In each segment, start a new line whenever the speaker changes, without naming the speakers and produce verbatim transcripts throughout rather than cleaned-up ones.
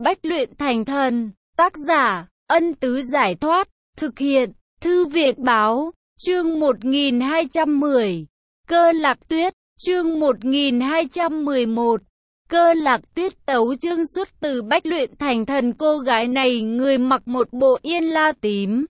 Bách luyện thành thần. Tác giả, Ân Tứ Giải Thoát. Thực hiện, Thư viện Báo. Chương một nghìn hai trăm mười. Cơ Lạc Tuyết. Chương một nghìn hai trăm mười một. Cơ Lạc Tuyết. Tấu chương xuất từ Bách luyện thành thần. Cô gái này người mặc một bộ yên la tím,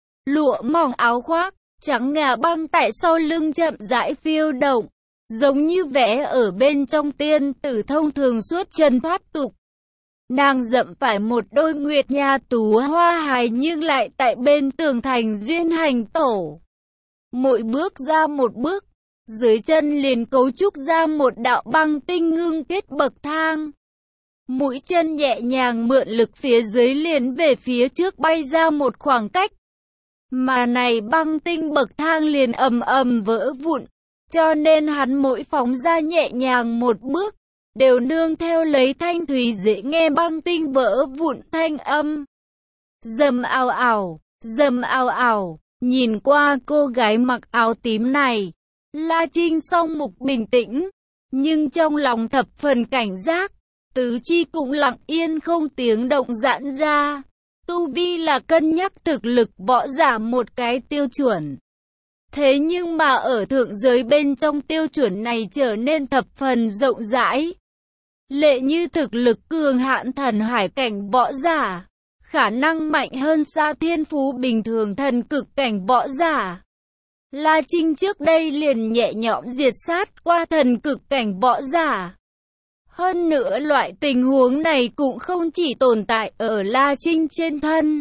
lụa mỏng áo khoác trắng ngà băng tại sau lưng chậm rãi phiêu động, giống như vẽ ở bên trong tiên tử thông thường suốt chân thoát tục. Nàng dậm phải một đôi nguyệt nha tú hoa hài nhưng lại tại bên tường thành duyên hành tổ. Mỗi bước ra một bước, dưới chân liền cấu trúc ra một đạo băng tinh ngưng kết bậc thang. Mũi chân nhẹ nhàng mượn lực phía dưới liền về phía trước bay ra một khoảng cách. Mà này băng tinh bậc thang liền ầm ầm vỡ vụn, cho nên hắn mỗi phóng ra nhẹ nhàng một bước, đều nương theo lấy thanh thúy dễ nghe băng tinh vỡ vụn thanh âm. Dầm ào ào, dầm ào ào, nhìn qua cô gái mặc áo tím này, La Trinh song mục bình tĩnh, nhưng trong lòng thập phần cảnh giác, tứ chi cũng lặng yên không tiếng động giãn ra. Tu vi là cân nhắc thực lực võ giả một cái tiêu chuẩn. Thế nhưng mà ở thượng giới bên trong tiêu chuẩn này trở nên thập phần rộng rãi. Lệ như thực lực cường hạn thần hải cảnh võ giả, khả năng mạnh hơn xa thiên phú bình thường thần cực cảnh võ giả. La Trinh trước đây liền nhẹ nhõm diệt sát qua thần cực cảnh võ giả. Hơn nữa loại tình huống này cũng không chỉ tồn tại ở La Trinh trên thân.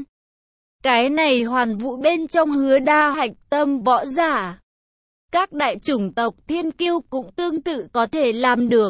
Cái này hoàn vũ bên trong Hứa Đa hạch tâm võ giả. Các đại chủng tộc thiên kiêu cũng tương tự có thể làm được.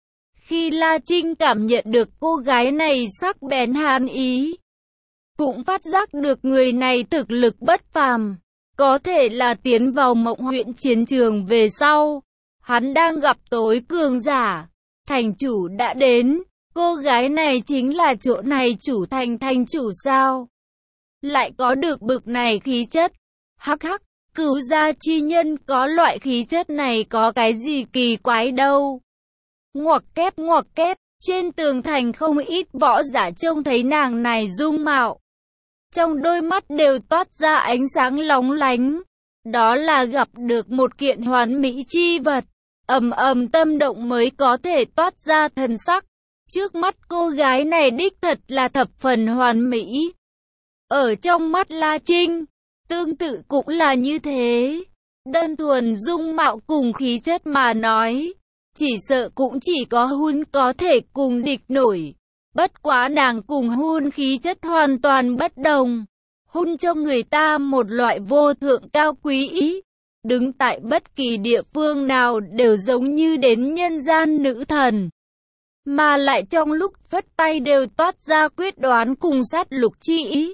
Khi La Trinh cảm nhận được cô gái này sắc bén hàn ý, cũng phát giác được người này thực lực bất phàm, có thể là tiến vào Mộng huyện chiến trường về sau. Hắn đang gặp tối cường giả. Thành chủ đã đến, cô gái này chính là chỗ này chủ thành thành chủ sao? Lại có được bực này khí chất. Hắc hắc, cửu gia chi nhân có loại khí chất này có cái gì kỳ quái đâu. Ngoặc kép ngoặc kép, trên tường thành không ít võ giả trông thấy nàng này dung mạo. Trong đôi mắt đều toát ra ánh sáng lóng lánh. Đó là gặp được một kiện hoàn mỹ chi vật. Ầm ầm tâm động mới có thể toát ra thần sắc. Trước mắt cô gái này đích thật là thập phần hoàn mỹ. Ở trong mắt La Trinh, tương tự cũng là như thế. Đơn thuần dung mạo cùng khí chất mà nói, chỉ sợ cũng chỉ có Hun có thể cùng địch nổi. Bất quá nàng cùng Hun khí chất hoàn toàn bất đồng. Hun cho người ta một loại vô thượng cao quý ý. Đứng tại bất kỳ địa phương nào đều giống như đến nhân gian nữ thần. Mà lại trong lúc phất tay đều toát ra quyết đoán cùng sát lục chi ý.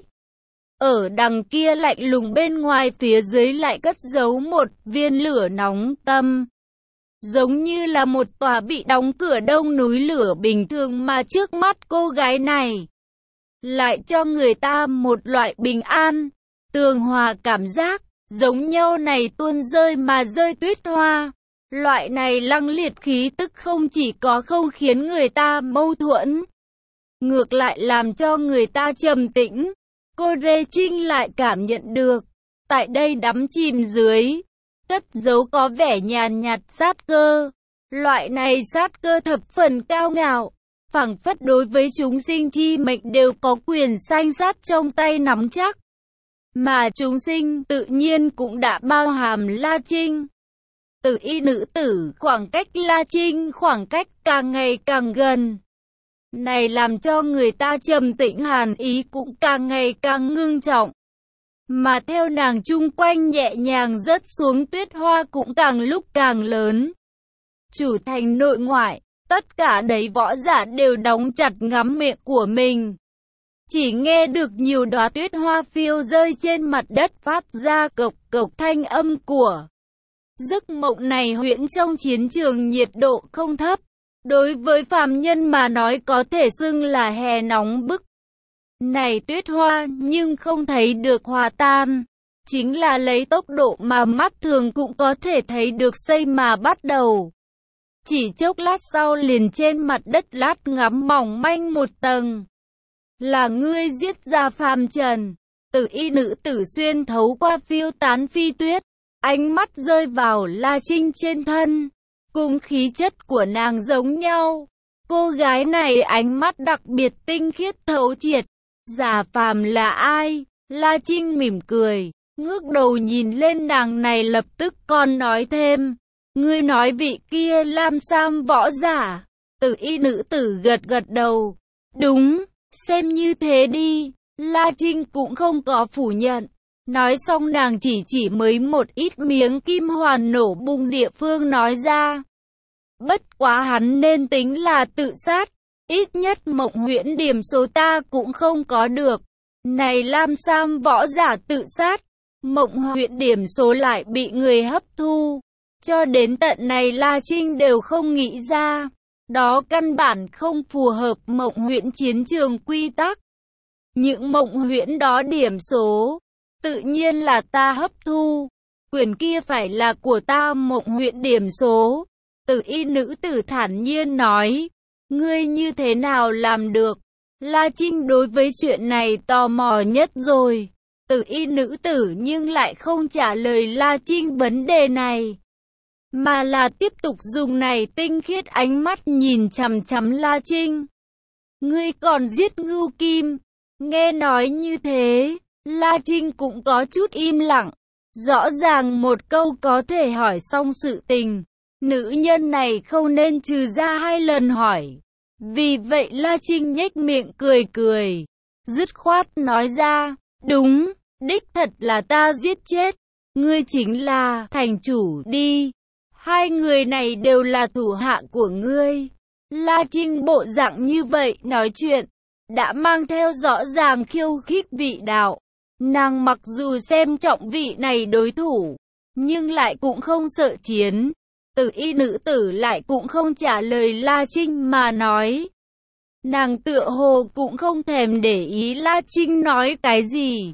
Ở đằng kia lạnh lùng bên ngoài phía dưới lại cất giấu một viên lửa nóng tâm. Giống như là một tòa bị đóng cửa đông núi lửa bình thường mà trước mắt cô gái này. Lại cho người ta một loại bình an, tường hòa cảm giác. Giống nhau này tuôn rơi mà rơi tuyết hoa. Loại này lăng liệt khí tức không chỉ có không khiến người ta mâu thuẫn, ngược lại làm cho người ta trầm tĩnh. Cô Rê Trinh lại cảm nhận được, tại đây đắm chìm dưới, cất giấu có vẻ nhàn nhạt sát cơ. Loại này sát cơ thập phần cao ngạo, phảng phất đối với chúng sinh chi mệnh đều có quyền sanh sát trong tay nắm chắc. Mà chúng sinh tự nhiên cũng đã bao hàm La Trinh. Tử y nữ tử, khoảng cách La Trinh khoảng cách càng ngày càng gần. Này làm cho người ta trầm tĩnh hàn ý cũng càng ngày càng ngưng trọng. Mà theo nàng chung quanh nhẹ nhàng rớt xuống tuyết hoa cũng càng lúc càng lớn. Chủ thành nội ngoại, tất cả đấy võ giả đều đóng chặt ngắm miệng của mình. Chỉ nghe được nhiều đóa tuyết hoa phiêu rơi trên mặt đất phát ra cộc cộc thanh âm của. Giấc mộng này huyễn trong chiến trường nhiệt độ không thấp. Đối với phàm nhân mà nói có thể xưng là hè nóng bức. Này tuyết hoa nhưng không thấy được hòa tan. Chính là lấy tốc độ mà mắt thường cũng có thể thấy được xây mà bắt đầu. Chỉ chốc lát sau liền trên mặt đất lát ngắm mỏng manh một tầng. là ngươi giết ra phàm trần. Tử y nữ tử xuyên thấu qua phiêu tán phi tuyết, ánh mắt rơi vào La Trinh trên thân, cùng khí chất của nàng giống nhau. Cô gái này ánh mắt đặc biệt tinh khiết thấu triệt. Giả phàm là ai? La Trinh mỉm cười, ngước đầu nhìn lên nàng này, lập tức còn nói thêm, ngươi nói vị kia lam sam võ giả. Tử y nữ tử gật gật đầu, đúng, xem như thế đi. La Trinh cũng không có phủ nhận. Nói xong nàng chỉ chỉ mới một ít miếng kim hoàn nổ bung địa phương nói ra. Bất quá hắn nên tính là tự sát, ít nhất mộng huyễn điểm số ta cũng không có được. Này lam sam võ giả tự sát, mộng huyễn điểm số lại bị người hấp thu. Cho đến tận này La Trinh đều không nghĩ ra. Đó căn bản không phù hợp mộng huyễn chiến trường quy tắc. Những mộng huyễn đó điểm số, tự nhiên là ta hấp thu. Quyền kia phải là của ta mộng huyễn điểm số. Tử y nữ tử thản nhiên nói, ngươi như thế nào làm được? La Trinh đối với chuyện này tò mò nhất rồi. Tử y nữ tử nhưng lại không trả lời La Trinh vấn đề này, mà là tiếp tục dùng này tinh khiết ánh mắt nhìn chằm chằm La Trinh. Ngươi còn giết Ngưu Kim? Nghe nói như thế, La Trinh cũng có chút im lặng. Rõ ràng một câu có thể hỏi xong sự tình, nữ nhân này không nên trừ ra hai lần hỏi. Vì vậy La Trinh nhếch miệng cười cười, dứt khoát nói ra, đúng, đích thật là ta giết chết. Ngươi chính là thành chủ đi. Hai người này đều là thủ hạ của ngươi. La Trinh bộ dạng như vậy nói chuyện, đã mang theo rõ ràng khiêu khích vị đạo. Nàng mặc dù xem trọng vị này đối thủ, nhưng lại cũng không sợ chiến. Tử y nữ tử lại cũng không trả lời La Trinh mà nói. Nàng tựa hồ cũng không thèm để ý La Trinh nói cái gì,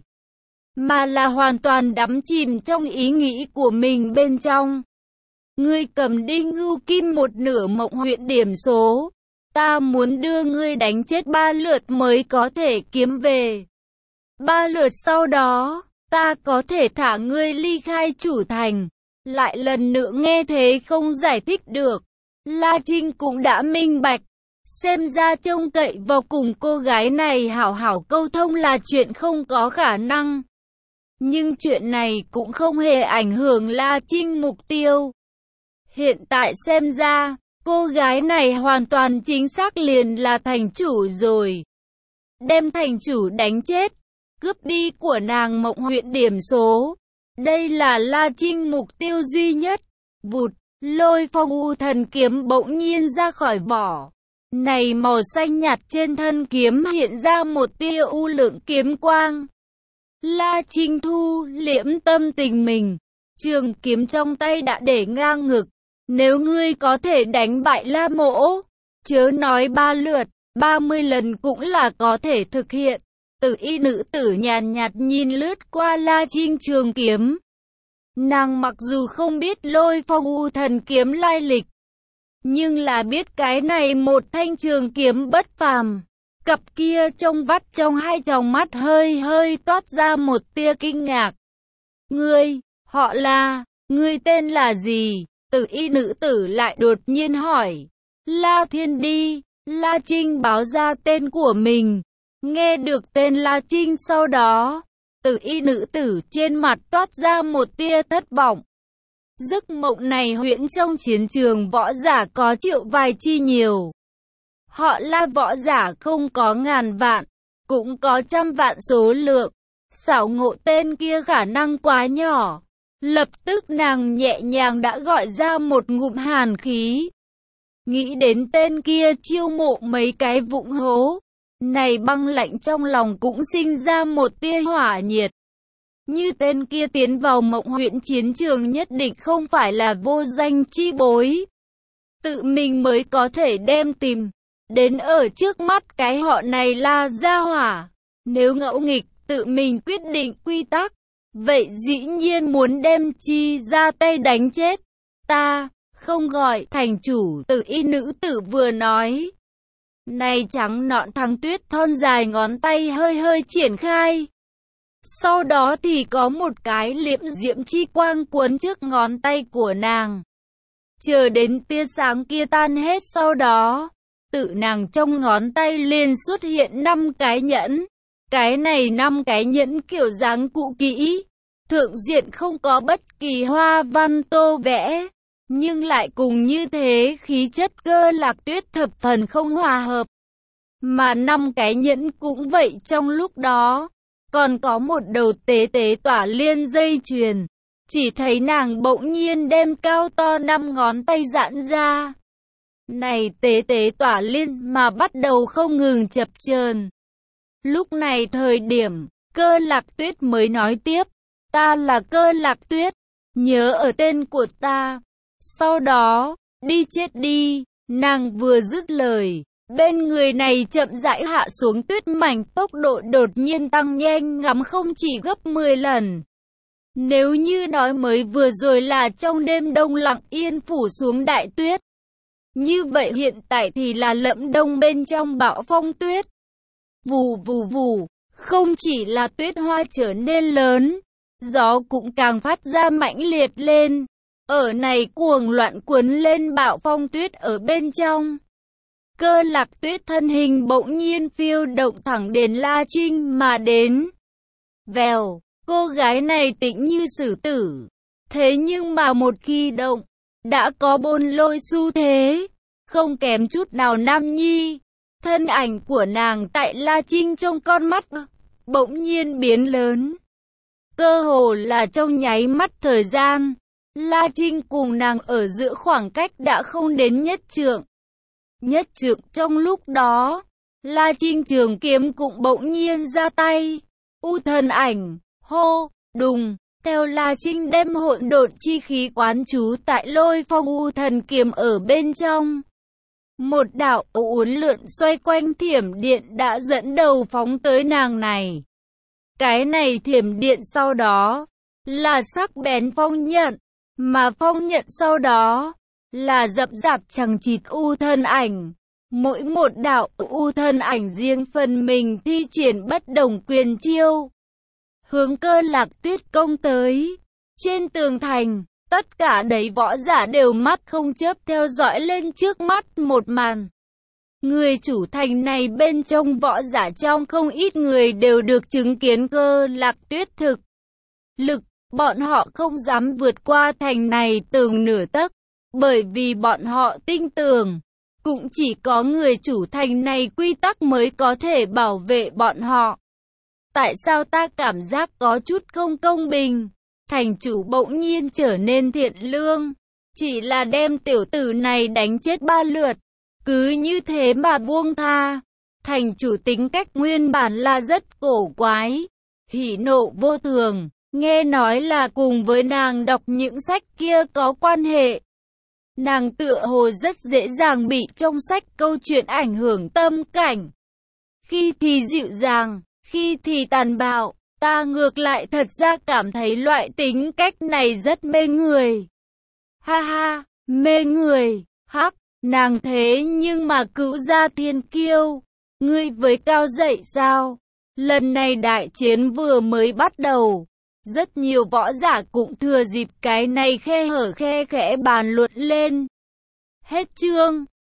mà là hoàn toàn đắm chìm trong ý nghĩ của mình bên trong. Ngươi cầm đi Ngưu Kim một nửa mộng huyễn điểm số. Ta muốn đưa ngươi đánh chết ba lượt mới có thể kiếm về. Ba lượt sau đó, ta có thể thả ngươi ly khai chủ thành. Lại lần nữa nghe thế không giải thích được. La Trinh cũng đã minh bạch. Xem ra trông cậy vào cùng cô gái này hảo hảo câu thông là chuyện không có khả năng. Nhưng chuyện này cũng không hề ảnh hưởng La Trinh mục tiêu. Hiện tại xem ra, cô gái này hoàn toàn chính xác liền là thành chủ rồi. Đem thành chủ đánh chết, cướp đi của nàng mộng huyễn điểm số. Đây là La Trinh mục tiêu duy nhất. Vụt, Lôi Phong U Thần kiếm bỗng nhiên ra khỏi vỏ. Này màu xanh nhạt trên thân kiếm hiện ra một tia u lượng kiếm quang. La Trinh thu liễm tâm tình mình, trường kiếm trong tay đã để ngang ngực. Nếu ngươi có thể đánh bại La Mỗ, chớ nói ba lượt, ba mươi lần cũng là có thể thực hiện. Tử y nữ tử nhàn nhạt nhìn lướt qua La Trinh trường kiếm. Nàng mặc dù không biết Lôi Phong U Thần kiếm lai lịch, nhưng là biết cái này một thanh trường kiếm bất phàm. Cặp kia trong vắt trong hai tròng mắt hơi hơi toát ra một tia kinh ngạc. Ngươi, họ là, ngươi tên là gì? Tử y nữ tử lại đột nhiên hỏi. La Thiên đi. La Trinh báo ra tên của mình. Nghe được tên La Trinh sau đó, tử y nữ tử trên mặt toát ra một tia thất vọng. Giấc mộng này huyễn trong chiến trường võ giả có triệu vài chi nhiều. Họ La võ giả không có ngàn vạn, cũng có trăm vạn số lượng. Xảo ngộ tên kia khả năng quá nhỏ. Lập tức nàng nhẹ nhàng đã gọi ra một ngụm hàn khí. Nghĩ đến tên kia chiêu mộ mấy cái vụng hố. Này băng lạnh trong lòng cũng sinh ra một tia hỏa nhiệt. Như tên kia tiến vào mộng huyễn chiến trường nhất định không phải là vô danh chi bối. Tự mình mới có thể đem tìm đến ở trước mắt cái họ này là gia hỏa. Nếu ngẫu nghịch tự mình quyết định quy tắc, vậy dĩ nhiên muốn đem chi ra tay đánh chết. Ta không gọi thành chủ, tử y nữ tử vừa nói. Này trắng nõn thắng tuyết thon dài ngón tay hơi hơi triển khai. Sau đó thì có một cái liễm diễm chi quang cuốn trước ngón tay của nàng. Chờ đến tia sáng kia tan hết sau đó, tự nàng trong ngón tay liền xuất hiện năm cái nhẫn. Cái này năm cái nhẫn kiểu dáng cũ kỹ, thượng diện không có bất kỳ hoa văn tô vẽ, nhưng lại cùng như thế khí chất Cơ Lạc Tuyết thập phần không hòa hợp. Mà năm cái nhẫn cũng vậy, trong lúc đó còn có một đầu tế tế tỏa liên dây chuyền. Chỉ thấy nàng bỗng nhiên đem cao to năm ngón tay giãn ra. Này tế tế tỏa liên mà bắt đầu không ngừng chập chờn. Lúc này thời điểm, Cơ Lạc Tuyết mới nói tiếp, ta là Cơ Lạc Tuyết, nhớ ở tên của ta. Sau đó, đi chết đi, nàng vừa dứt lời, bên người này chậm rãi hạ xuống tuyết mảnh, tốc độ đột nhiên tăng nhanh ngắm không chỉ gấp mười lần. Nếu như nói mới vừa rồi là trong đêm đông lặng yên phủ xuống đại tuyết, như vậy hiện tại thì là lẫm đông bên trong bão phong tuyết. Vù vù vù, không chỉ là tuyết hoa trở nên lớn, gió cũng càng phát ra mãnh liệt lên. Ở này cuồng loạn cuốn lên bão phong tuyết ở bên trong. Cơ Lạc Tuyết thân hình bỗng nhiên phiêu động thẳng đến La Trinh mà đến. Vèo, cô gái này tĩnh như sử tử. Thế nhưng mà một khi động, đã có bôn lôi xu thế, không kém chút nào nam nhi. Thân ảnh của nàng tại La Trinh trong con mắt, bỗng nhiên biến lớn. Cơ hồ là trong nháy mắt thời gian, La Trinh cùng nàng ở giữa khoảng cách đã không đến nhất trượng. Nhất trượng trong lúc đó, La Trinh trường kiếm cũng bỗng nhiên ra tay. U thân ảnh, hô, đùng, theo La Trinh đem hỗn độn chi khí quán trú tại lôi phong u thần kiếm ở bên trong. Một đạo uốn lượn xoay quanh thiểm điện đã dẫn đầu phóng tới nàng này. Cái này thiểm điện sau đó là sắc bén phong nhận, mà phong nhận sau đó là dập dạp chằng chịt u thân ảnh. Mỗi một đạo u thân ảnh riêng phần mình thi triển bất đồng quyền chiêu, hướng Cơ Lạc Tuyết công tới. Trên tường thành, tất cả đấy võ giả đều mắt không chớp theo dõi lên trước mắt một màn. Người chủ thành này bên trong võ giả trong không ít người đều được chứng kiến Cơ Lạc Tuyết thực lực. Bọn họ không dám vượt qua thành này từng nửa tấc, bởi vì bọn họ tin tưởng, cũng chỉ có người chủ thành này quy tắc mới có thể bảo vệ bọn họ. Tại sao ta cảm giác có chút không công bình? Thành chủ bỗng nhiên trở nên thiện lương, chỉ là đem tiểu tử này đánh chết ba lượt, cứ như thế mà buông tha. Thành chủ tính cách nguyên bản là rất cổ quái, hỉ nộ vô thường, nghe nói là cùng với nàng đọc những sách kia có quan hệ. Nàng tựa hồ rất dễ dàng bị trong sách câu chuyện ảnh hưởng tâm cảnh. Khi thì dịu dàng, khi thì tàn bạo, ta ngược lại thật ra cảm thấy loại tính cách này rất mê người. Ha ha, mê người, hắc, nàng thế nhưng mà cứu ra thiên kiêu, ngươi với cao dậy sao? Lần này đại chiến vừa mới bắt đầu, rất nhiều võ giả cũng thừa dịp cái này khe hở khe khẽ bàn luận lên. Hết chương.